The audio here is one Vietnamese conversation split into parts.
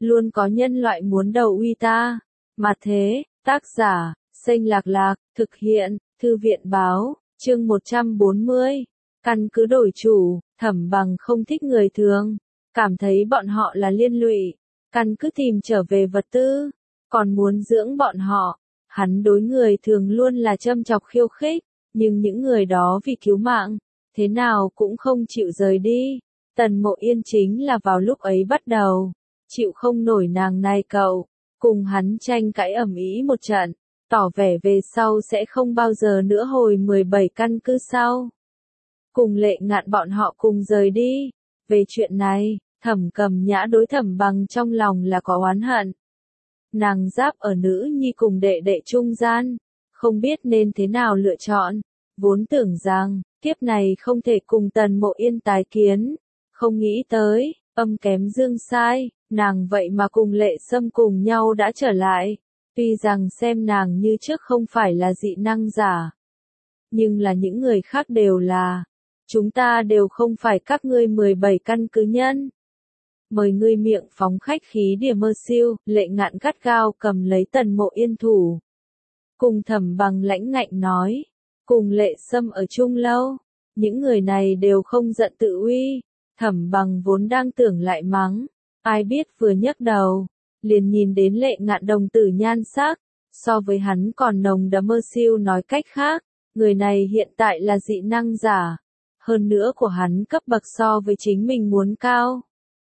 luôn có nhân loại muốn đầu uy ta. Mà thế, tác giả, Xanh Lạc Lạc, thực hiện, Thư viện báo, chương 140. Căn cứ đổi chủ, Thẩm Bằng không thích người thường, cảm thấy bọn họ là liên lụy, căn cứ tìm trở về vật tư, còn muốn dưỡng bọn họ. Hắn đối người thường luôn là châm chọc khiêu khích, nhưng những người đó vì cứu mạng, thế nào cũng không chịu rời đi. Tần Mộ Yên chính là vào lúc ấy bắt đầu, chịu không nổi nàng này cậu, cùng hắn tranh cãi ầm ĩ một trận, tỏ vẻ về sau sẽ không bao giờ nữa hồi 17 căn cứ sau. Cùng Lệ Ngạn bọn họ cùng rời đi. Về chuyện này, Thẩm Cầm Nhã đối Thẩm Bằng trong lòng là có oán hận. Nàng giáp ở nữ nhi cùng đệ đệ trung gian, không biết nên thế nào lựa chọn, vốn tưởng rằng, kiếp này không thể cùng Tần Mộ Yên tái kiến, không nghĩ tới, âm kém dương sai, nàng vậy mà cùng Lệ Sâm cùng nhau đã trở lại, tuy rằng xem nàng như trước không phải là dị năng giả, nhưng là những người khác đều là, chúng ta đều không phải các ngươi 17 căn cứ nhân. Mời ngươi miệng phóng khách khí đìa mơ siêu, Lệ Ngạn gắt gao cầm lấy Tần Mộ Yên thủ. Cùng Thẩm Bằng lãnh ngạnh nói, cùng Lệ Sâm ở chung lâu, những người này đều không giận tự uy. Thẩm Bằng vốn đang tưởng lại mắng, ai biết vừa nhấc đầu, liền nhìn đến Lệ Ngạn đồng tử nhan sắc, so với hắn còn nồng đậm mơ siêu. Nói cách khác, người này hiện tại là dị năng giả, hơn nữa của hắn cấp bậc so với chính mình muốn cao.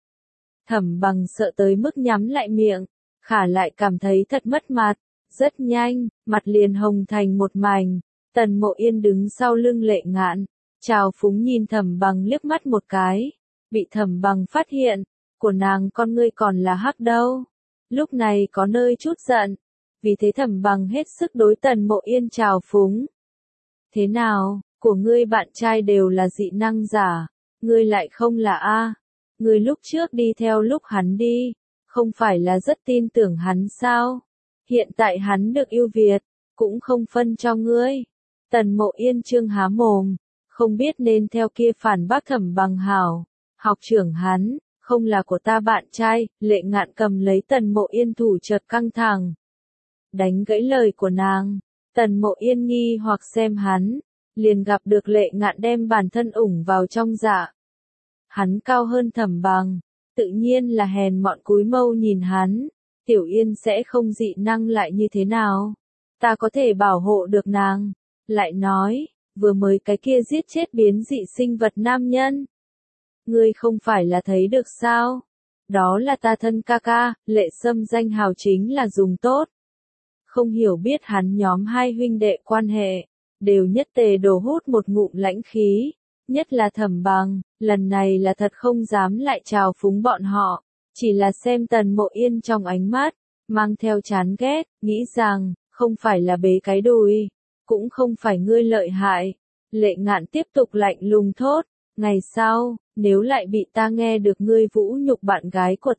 Thẩm Bằng sợ tới mức nhắm lại miệng, khả lại cảm thấy thật mất mặt, rất nhanh, mặt liền hồng thành một mảnh. Tần Mộ Yên đứng sau lưng Lệ Ngạn, trào phúng nhìn Thẩm Bằng liếc mắt một cái, bị Thẩm Bằng phát hiện, của nàng con ngươi còn là hắc đâu. Lúc này có nơi chút giận, vì thế Thẩm Bằng hết sức đối Tần Mộ Yên trào phúng. Thế nào, của ngươi bạn trai đều là dị năng giả, ngươi lại không là a? Ngươi lúc trước đi theo lúc hắn đi, không phải là rất tin tưởng hắn sao? Hiện tại hắn được ưu việt, cũng không phân cho ngươi. Tần Mộ Yên trương há mồm, không biết nên theo kia phản bác Thẩm Bằng hảo. Học trưởng hắn, không là của ta bạn trai. Lệ Ngạn cầm lấy Tần Mộ Yên thủ chợt căng thẳng, đánh gãy lời của nàng. Tần Mộ Yên nghi hoặc xem hắn, liền gặp được Lệ Ngạn đem bản thân ủng vào trong dạ. Hắn cao hơn Thẩm Bằng, tự nhiên là hèn mọn cúi mâu nhìn hắn. Tiểu Yên sẽ không dị năng lại như thế nào? Ta có thể bảo hộ được nàng. Lại nói, vừa mới cái kia giết chết biến dị sinh vật nam nhân. Ngươi không phải là thấy được sao? Đó là ta thân ca ca. Lệ Sâm danh hào chính là dùng tốt. Không hiểu biết hắn nhóm hai huynh đệ quan hệ, đều nhất tề đổ hút một ngụm lãnh khí. Nhất là Thẩm Bằng, lần này là thật không dám lại trào phúng bọn họ, chỉ là xem Tần Mộ Yên trong ánh mắt, mang theo chán ghét, nghĩ rằng, không phải là bế cái đùi, cũng không phải ngươi lợi hại. Lệ Ngạn tiếp tục lạnh lùng thốt, ngày sau, nếu lại bị ta nghe được ngươi vũ nhục bạn gái của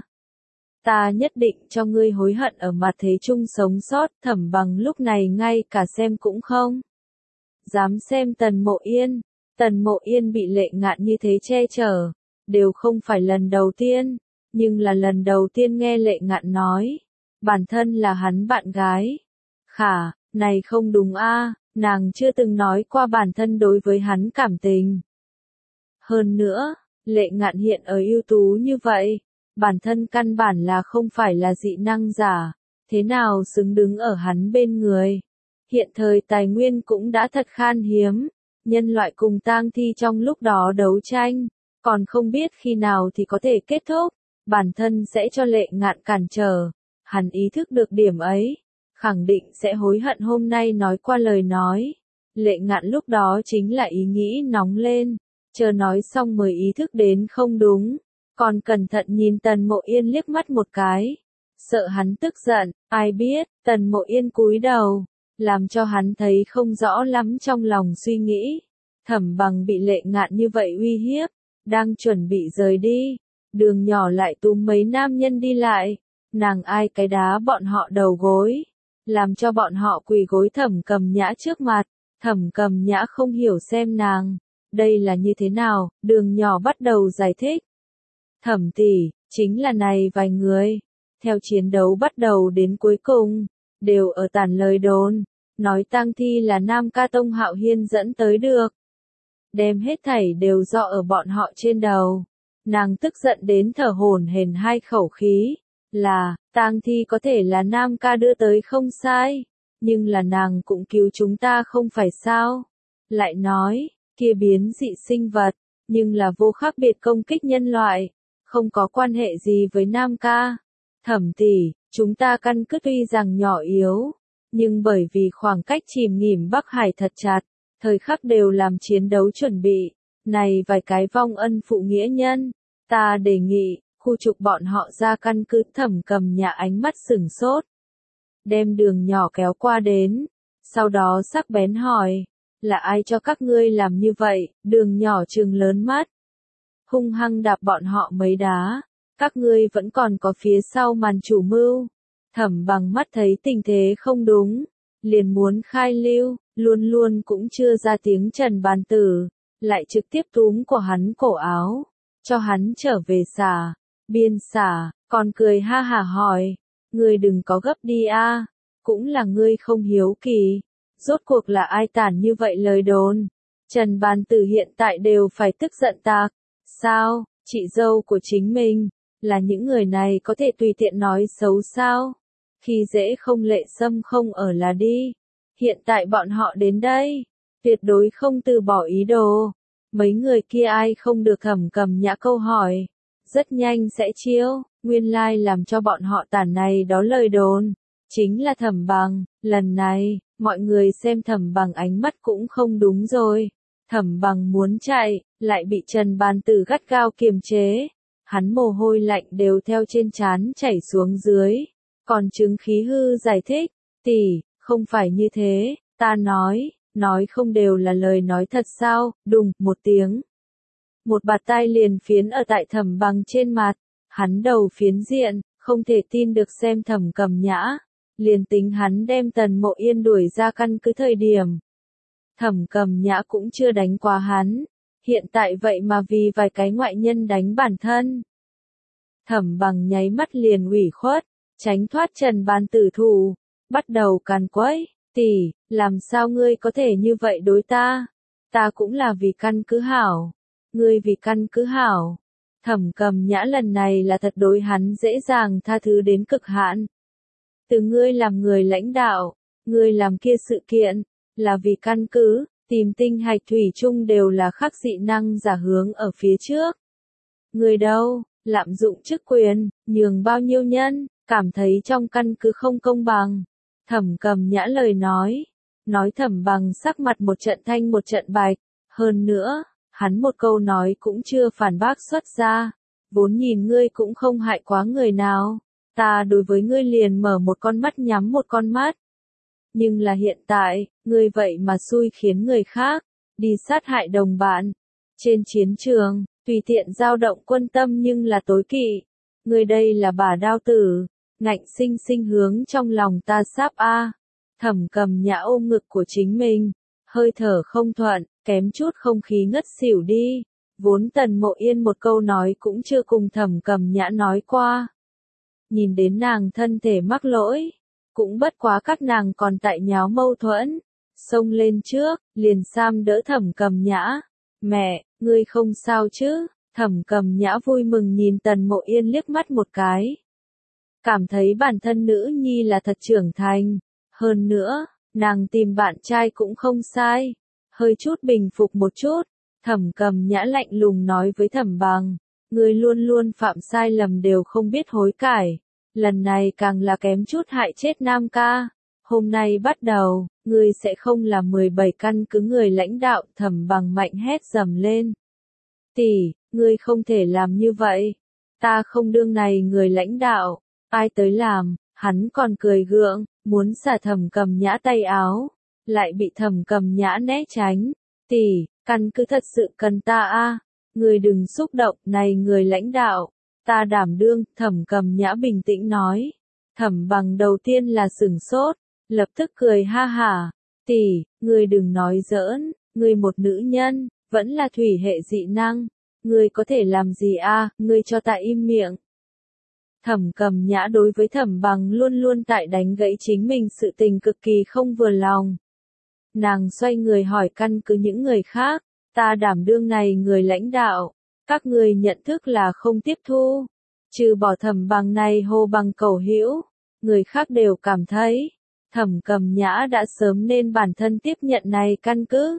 ta nhất định cho ngươi hối hận ở mặt thế chung sống sót. Thẩm Bằng lúc này ngay cả xem cũng không dám xem Tần Mộ Yên. Tần Mộ Yên bị Lệ Ngạn như thế che chở, đều không phải lần đầu tiên, nhưng là lần đầu tiên nghe Lệ Ngạn nói, bản thân là hắn bạn gái. Khả, này không đúng a, nàng chưa từng nói qua bản thân đối với hắn cảm tình. Hơn nữa, Lệ Ngạn hiện ở ưu tú như vậy, bản thân căn bản là không phải là dị năng giả, thế nào xứng đứng ở hắn bên người. Hiện thời tài nguyên cũng đã thật khan hiếm, nhân loại cùng tang thi trong lúc đó đấu tranh, còn không biết khi nào thì có thể kết thúc, bản thân sẽ cho Lệ Ngạn cản trở. Hắn ý thức được điểm ấy, khẳng định sẽ hối hận hôm nay nói qua lời nói. Lệ Ngạn lúc đó chính là ý nghĩ nóng lên, chờ nói xong mới ý thức đến không đúng, còn cẩn thận nhìn Tần Mộ Yên liếc mắt một cái, sợ hắn tức giận. Ai biết, Tần Mộ Yên cúi đầu, làm cho hắn thấy không rõ lắm trong lòng suy nghĩ. Thẩm Bằng bị Lệ Ngạn như vậy uy hiếp, đang chuẩn bị rời đi, đường nhỏ lại túm mấy nam nhân đi lại, nàng ai cái đá bọn họ đầu gối, làm cho bọn họ quỳ gối Thẩm Cầm Nhã trước mặt. Thẩm Cầm Nhã không hiểu xem nàng, đây là như thế nào, đường nhỏ bắt đầu giải thích. Thẩm tỷ, Chính là này vài người. Theo chiến đấu bắt đầu đến cuối cùng, đều ở tản lời đồn, nói tang thi là Nam Ca Tông Hạo Hiên dẫn tới được. Đem hết thảy đều dọ ở bọn họ trên đầu. Nàng tức giận đến thở hổn hển hai khẩu khí, là, tang thi có thể là Nam Ca đưa tới không sai, nhưng là nàng cũng cứu chúng ta không phải sao. Lại nói, kia biến dị sinh vật, nhưng là vô khác biệt công kích nhân loại, không có quan hệ gì với Nam Ca. Thẩm tỷ, chúng ta căn cứ tuy rằng nhỏ yếu, nhưng bởi vì khoảng cách chìm nghỉm Bắc Hải thật chặt, thời khắc đều làm chiến đấu chuẩn bị, này vài cái vong ân phụ nghĩa nhân, ta đề nghị, khu trục bọn họ ra căn cứ. Thẩm Cầm Nhã ánh mắt sửng sốt, đem Đường Nhỏ kéo qua đến, sau đó sắc bén hỏi, là ai cho các ngươi làm như vậy? Đường Nhỏ trừng lớn mắt, hung hăng đạp bọn họ mấy đá, các ngươi vẫn còn có phía sau màn chủ mưu. Thẩm Bằng mắt thấy tình thế không đúng, liền muốn khai lưu, luôn luôn cũng chưa ra tiếng Trần Bàn Tử, lại trực tiếp túm của hắn cổ áo, cho hắn trở về xả. Biên xả, còn cười ha hả hỏi, ngươi đừng có gấp đi a, cũng là ngươi không hiếu kỳ, rốt cuộc là ai tản như vậy lời đồn. Trần Bàn Tử hiện tại đều phải tức giận tạc, sao, chị dâu của chính mình, là những người này có thể tùy tiện nói xấu sao? Khi dễ không Lệ Sâm không ở là đi. Hiện tại bọn họ đến đây, tuyệt đối không từ bỏ ý đồ. Mấy người kia ai không được Thẩm Cầm Nhã câu hỏi, rất nhanh sẽ chiêu, nguyên lai làm cho bọn họ tản này đó lời đồn, chính là Thẩm Bằng. Lần này, mọi người xem Thẩm Bằng ánh mắt cũng không đúng rồi. Thẩm Bằng muốn chạy, lại bị Trần Bàn Tử gắt gao kiềm chế. Hắn mồ hôi lạnh đều theo trên trán chảy xuống dưới. Còn chứng khí hư giải thích, tỷ, không phải như thế, ta nói không đều là lời nói thật sao? Đùng, một tiếng. Một bạt tai liền phiến ở tại Thẩm Bằng trên mặt, hắn đầu phiến diện, không thể tin được xem Thẩm Cầm Nhã. Liền tính hắn đem Tần Mộ Yên đuổi ra căn cứ thời điểm, Thẩm Cầm Nhã cũng chưa đánh qua hắn, hiện tại vậy mà vì vài cái ngoại nhân đánh bản thân. Thẩm Bằng nháy mắt liền ủy khuất, tránh thoát Trần Bàn Tử thủ, bắt đầu càn quấy, tỷ, làm sao ngươi có thể như vậy đối ta? Ta cũng là vì căn cứ hảo, ngươi vì căn cứ hảo. Thẩm Cầm Nhã lần này là thật đối hắn dễ dàng tha thứ đến cực hạn. Từ ngươi làm người lãnh đạo, ngươi làm kia sự kiện, là vì căn cứ, tìm tinh hạch thủy chung đều là khắc dị năng giả hướng ở phía trước. Ngươi đâu, lạm dụng chức quyền, nhường bao nhiêu nhân, cảm thấy trong căn cứ không công bằng. Thẩm Cầm Nhã lời nói Thẩm Bằng sắc mặt một trận thanh một trận bạch, hơn nữa, hắn một câu nói cũng chưa phản bác xuất ra, vốn nhìn ngươi cũng không hại quá người nào, ta đối với ngươi liền mở một con mắt nhắm một con mắt. Nhưng là hiện tại, ngươi vậy mà xui khiến người khác đi sát hại đồng bạn. Trên chiến trường, tùy tiện dao động quân tâm nhưng là tối kỵ. Ngươi đây là bả đao tử, ngạnh sinh sinh hướng trong lòng ta sáp a. Thẩm Cầm Nhã ôm ngực của chính mình, hơi thở không thuận, kém chút không khí ngất xỉu đi. Vốn Tần Mộ Yên một câu nói cũng chưa cùng Thẩm Cầm Nhã nói qua. Nhìn đến nàng thân thể mắc lỗi, cũng bất quá các nàng còn tại nháo mâu thuẫn. Xông lên trước, liền Sam đỡ Thẩm Cầm Nhã. Mẹ, ngươi không sao chứ? Thẩm Cầm Nhã vui mừng nhìn Tần Mộ Yên liếc mắt một cái. Cảm thấy bản thân nữ nhi là thật trưởng thành. Hơn nữa, nàng tìm bạn trai cũng không sai. Hơi chút bình phục một chút, Thẩm Cầm Nhã lạnh lùng nói với Thẩm Bằng. Ngươi luôn luôn phạm sai lầm đều không biết hối cải. Lần này càng là kém chút hại chết Nam Ca. Hôm nay bắt đầu, ngươi sẽ không là 17 căn cứ người lãnh đạo. Thẩm Bằng mạnh hét dầm lên. Tỷ, ngươi không thể làm như vậy. Ta không đương này người lãnh đạo. Ai tới làm, hắn còn cười gượng, muốn xả Thẩm Cầm Nhã tay áo. Lại bị Thẩm Cầm Nhã né tránh. Tỷ, căn cứ thật sự cần ta a. Ngươi đừng xúc động, này người lãnh đạo. Ta đảm đương, Thẩm Cầm Nhã bình tĩnh nói. Thẩm Bằng đầu tiên là sửng sốt, lập tức cười ha hả. Tỷ, ngươi đừng nói giỡn, ngươi một nữ nhân, vẫn là thủy hệ dị năng. Ngươi có thể làm gì a? Ngươi cho ta im miệng. Thẩm Cầm Nhã đối với Thẩm Bằng luôn luôn tại đánh gãy chính mình sự tình cực kỳ không vừa lòng. Nàng xoay người hỏi căn cứ những người khác, ta đảm đương này người lãnh đạo, các người nhận thức là không tiếp thu. Trừ bỏ Thẩm Bằng này hô bằng cầu hữu, người khác đều cảm thấy, Thẩm Cầm Nhã đã sớm nên bản thân tiếp nhận này căn cứ.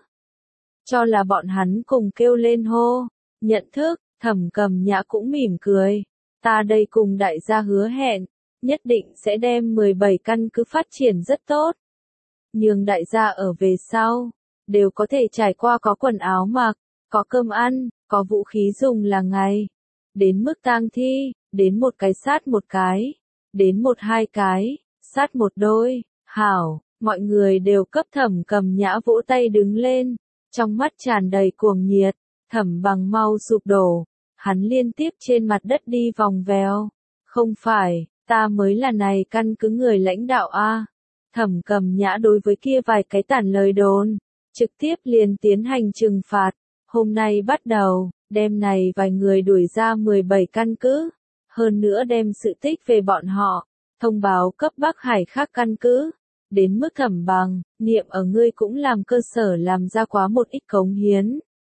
Cho là bọn hắn cùng kêu lên hô, nhận thức, Thẩm Cầm Nhã cũng mỉm cười. Ta đây cùng đại gia hứa hẹn, nhất định sẽ đem 17 căn cứ phát triển rất tốt. Nhưng đại gia ở về sau, đều có thể trải qua có quần áo mặc, có cơm ăn, có vũ khí dùng là ngày. Đến mức tang thi, đến một cái sát một cái, đến một hai cái, sát một đôi, hảo, mọi người đều cấp Thẩm Cầm Nhã vỗ tay đứng lên, trong mắt tràn đầy cuồng nhiệt, Thẩm Bằng mau sụp đổ. Hắn liên tiếp trên mặt đất đi vòng vèo. Không phải, ta mới là này căn cứ người lãnh đạo a. Thẩm Cầm Nhã đối với kia vài cái tản lời đồn, trực tiếp liền tiến hành trừng phạt. Hôm nay bắt đầu, đem này vài người đuổi ra 17 căn cứ. Hơn nữa đem sự tích về bọn họ, thông báo cấp Bắc Hải khác căn cứ. Đến mức Thẩm Bằng, niệm ở ngươi cũng làm cơ sở làm ra quá một ít cống hiến.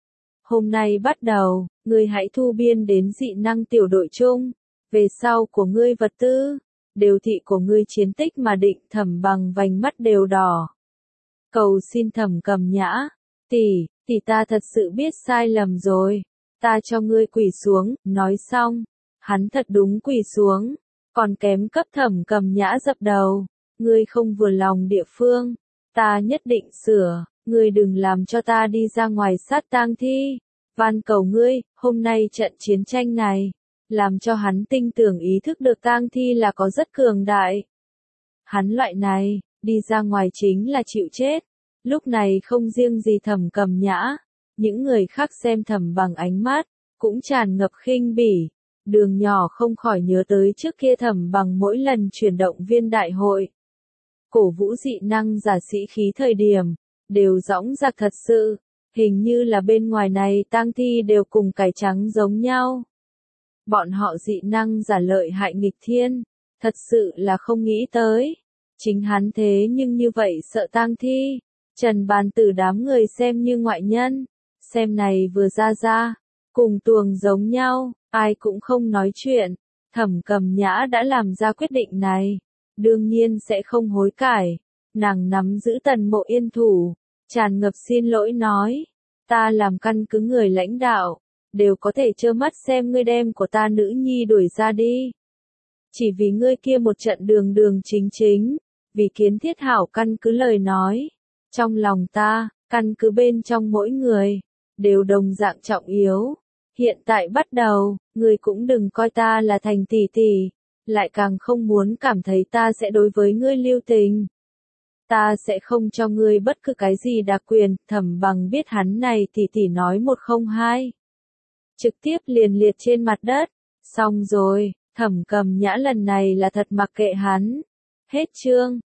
Hôm nay bắt đầu, ngươi hãy thu biên đến dị năng tiểu đội chung, về sau của ngươi vật tư, đều thị của ngươi chiến tích mà định. Thẩm Bằng vành mắt đều đỏ. Cầu xin Thẩm Cầm Nhã, tỷ ta thật sự biết sai lầm rồi, ta cho ngươi quỳ xuống. Nói xong, hắn thật đúng quỳ xuống, còn kém cấp Thẩm Cầm Nhã dập đầu. Ngươi không vừa lòng địa phương, ta nhất định sửa. Ngươi đừng làm cho ta đi ra ngoài sát tang thi. Van cầu ngươi, hôm nay trận chiến tranh này, làm cho hắn tinh tưởng ý thức được tang thi là có rất cường đại. Hắn loại này, đi ra ngoài chính là chịu chết. Lúc này không riêng gì Thẩm Cầm Nhã, những người khác xem Thẩm Bằng ánh mắt, cũng tràn ngập khinh bỉ. Đường Nhỏ không khỏi nhớ tới trước kia Thẩm Bằng mỗi lần chuyển động viên đại hội. Cổ vũ dị năng giả sĩ khí thời điểm, đều dõng dạc thật sự, hình như là bên ngoài này tang thi đều cùng cải trắng giống nhau. Bọn họ dị năng giả lợi hại nghịch thiên, thật sự là không nghĩ tới. Chính hắn thế nhưng như vậy sợ tang thi, Trần Bàn Tử đám người xem như ngoại nhân, xem này vừa ra, cùng tuồng giống nhau, ai cũng không nói chuyện. Thẩm Cầm Nhã đã làm ra quyết định này, đương nhiên sẽ không hối cải. Nàng nắm giữ Tần Mộ Yên thủ, tràn ngập xin lỗi nói, ta làm căn cứ người lãnh đạo, đều có thể trơ mắt xem ngươi đem của ta nữ nhi đuổi ra đi. Chỉ vì ngươi kia một trận đường chính, vì kiến thiết hảo căn cứ lời nói. Trong lòng ta, căn cứ bên trong mỗi người, đều đồng dạng trọng yếu. Hiện tại bắt đầu, ngươi cũng đừng coi ta là thành tỷ tỷ, lại càng không muốn cảm thấy ta sẽ đối với ngươi lưu tình. Ta sẽ không cho ngươi bất cứ cái gì đặc quyền. Thẩm Bằng biết hắn này tỷ tỷ nói một không hai, trực tiếp liền liệt trên mặt đất. Xong rồi, Thẩm Cầm Nhã lần này là thật mặc kệ hắn. Hết chương.